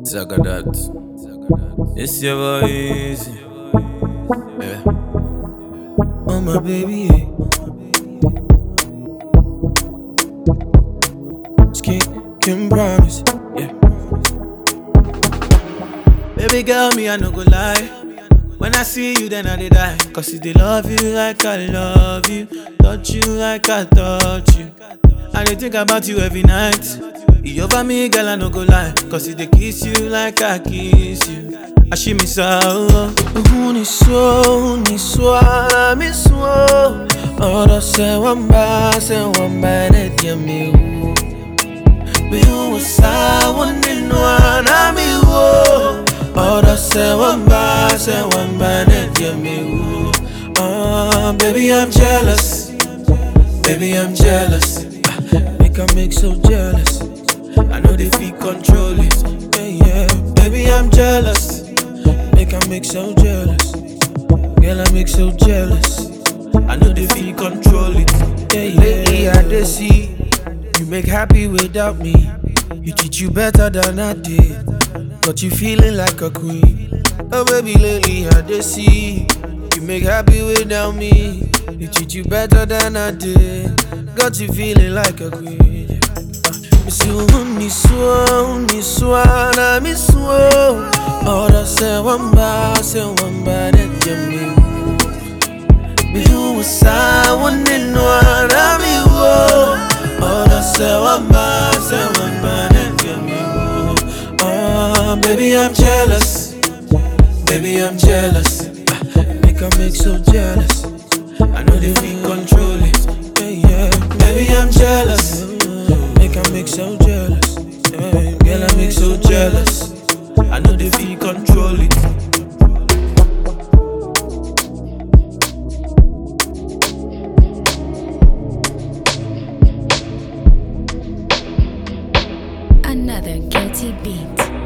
Zagadat. It's your boy Easy. Yeah. Oh my baby, yeah. Skin can promise, yeah. Baby girl, me I no go lie. When I see you, then I dey die. Cause if they love you like I love you, touch you like I touch you, I dey think about you every night. You over me, girl, I no go lie. Cause if they kiss you like I kiss you, I she miss out. Uniswa, miswo. Ora se wamba, net ya mi u. Mi u sa wanenwa na mi wo. Ora se wamba, net ya mi u. Baby, I'm jealous. Baby, I'm jealous. Make I make so jealous. I know they feel control it. Yeah. Baby, I'm jealous. Make I make so jealous. Girl, I make so jealous. I know they feel control it. Yeah. Lately I dey see you make happy without me. You treat you better than I did. Got you feeling like a queen. Oh baby, lately I dey see you make happy without me. You treat you better than I did. Got you feeling like a queen. Miss you, uniswa, na miswo. Ora se wamba, net ya mi u. Mi u sa wanenwa na mi wo. Ora se wamba, net ya mi u. Baby, I'm jealous. Baby, I'm jealous. Make I make so jealous. I know they feel control it. Yeah. Baby, I'm jealous. Make I make so jealous. Yeah. Girl, I make so jealous. I know they feel control it. Another guilty beat.